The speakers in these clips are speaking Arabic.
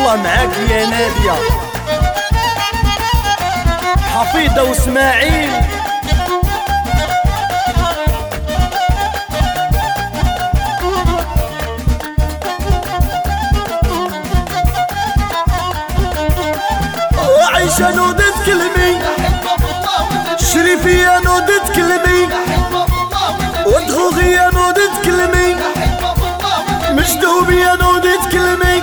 الله معاك يا نادية حفيظة واسماعيل. عيشة نودت كلمي شريفية نودت كلمي ودغوغية نودت كلمي مجدوبية نودت كلمي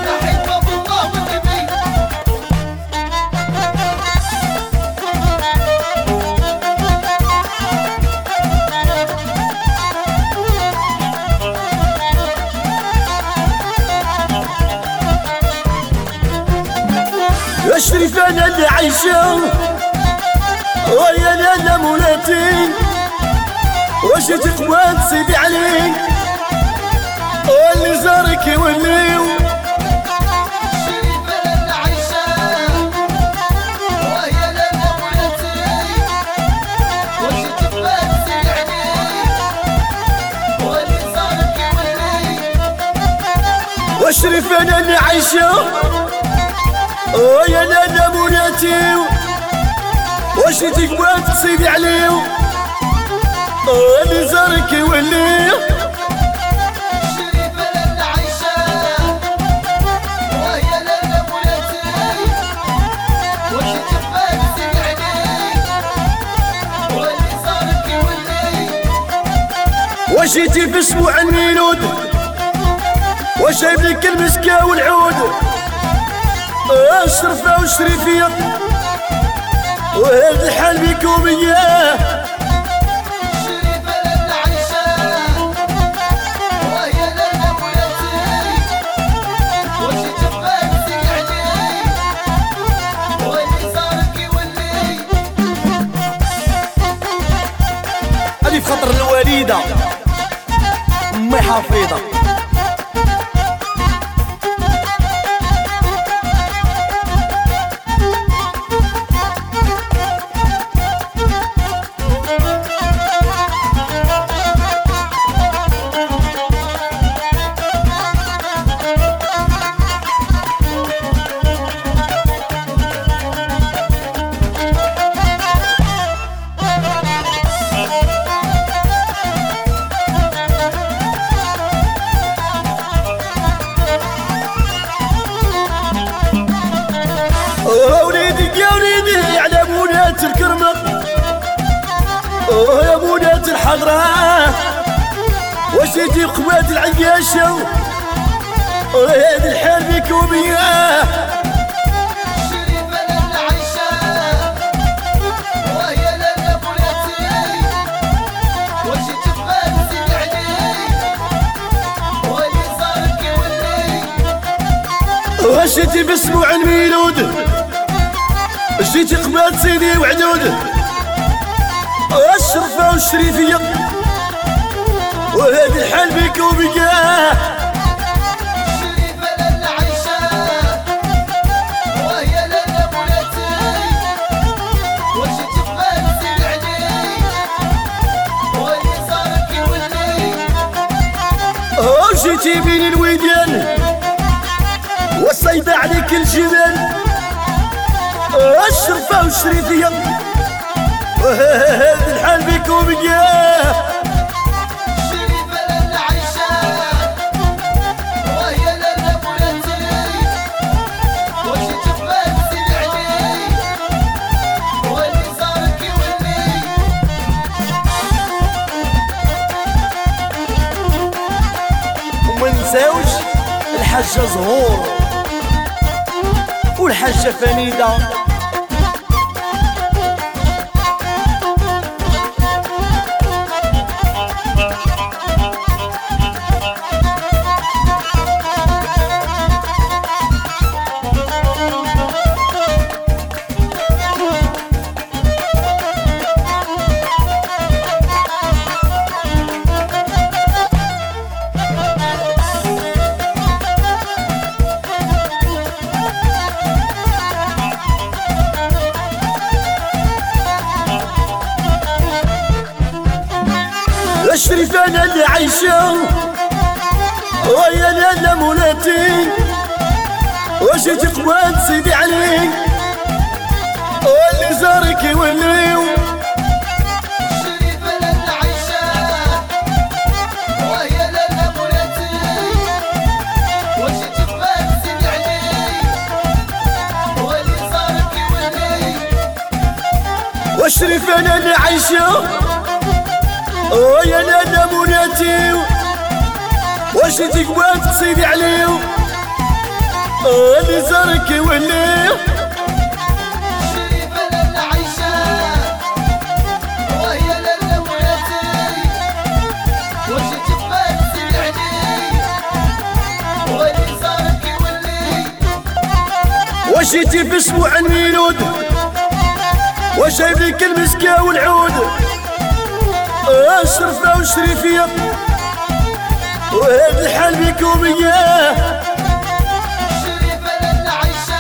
يا شريف انا اللي عايشة ويا لالا مولاتي واش تقوات سيدي علي واللي زارك يولي. شريف انا اللي عايشة ويا لالا مولاتي واش تقوات سيدي علي واللي زارك يولي. وشريف انا اللي عايشة ويا لالا مولاتي واش تقوات سيدي علي اللي زارك يولي. شريف انا اللي عايشة ويا لالا مولاتي واش تقوات سيدي علي واللي زارك يولي. واش جيتي في اسبوع الميلود واش جايب لك المسكة والعود الشرفة والشريفية وهذا الحال بيكم اياه. شريف انا اللي عايشة ويا لالا مولاتي واش تقوات سيدي علي واللي زارك يولي. هذه في خاطر الوالدة امي حفيظة. وليدك يا وليدي على بنات الكرمة يا بنات الحضرة واش جيتي قوات العياشة وهذا الحال بيكم اياه. شريف انا اللي عايشة ويا لالا مولاتي واش تقوات سيدي علي واللي زارك يولي. واش جيتي باسبوع الميلود جيتي قبات سيدي وعدود الشرفة والشريفية وهذا الحال بيكم اياه. شريف انا اللي عايشة ويا لالا مولاتي واش تقوات سيدي علي واللي زارك يولي. جيتي بين الوديان والصيدة عليك الجبال الشرفة والشريفية وهذا الحال بيكم اياه. شريف انا اللي عايشة ويا لالا مولاتي واش تقوات سيدي علي واللي زارك يولي. وما نساوش الحاجة زهور والحاجة فنيدة. الشريف انا اللي عايشة ويا لالا مولاتي واش وشي تقوان سيدي علي واللي زارك يولي الشريفة لنا عيشة وهي لنا بولاتي وشي تقوان سيدي علي واللي زارك يولي والشريفة لنا عيشة وهي لنا بولاتي وشي تقوان سيدي علي اللي زارك يولي الشريفة لنا عيشة وهي لنا بولاتي وشي تقوان سيدي علي واللي زارك يولي وشيتي في اسبوع الميلود وشايف لك المسكة والعود الشرفة والشريفية وهذا الحال بيكم اياه الشريفة لنا عيشة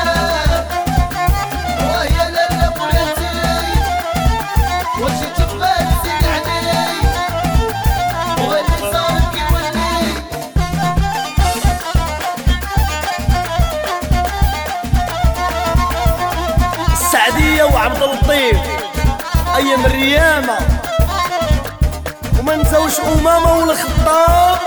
وهي لنا بولاتي وشي تقبل سيدي علي واللي صارك يولي السعدية وعبد اللطيف ايام الريامة وما نساوش امامة والخطاب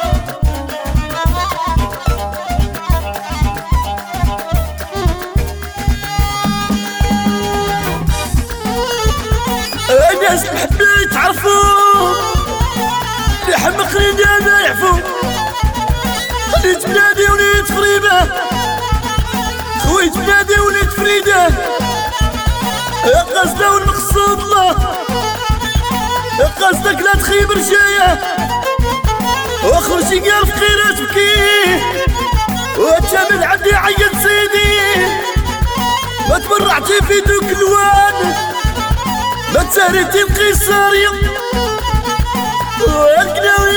الناس حبيت تعرفوا اللي حمقني دابا يعفو خليت بلادي وليت غريبة خويت بلادي وليت فريدة قصده والمقصود الله قصدك لا تخيب رجاية وخرجي قال فقيرة تبكي وتشامل عندي عيط سيدي ما تبرعتي في دوك الوان ما تسهرتي القيصرية والقناوي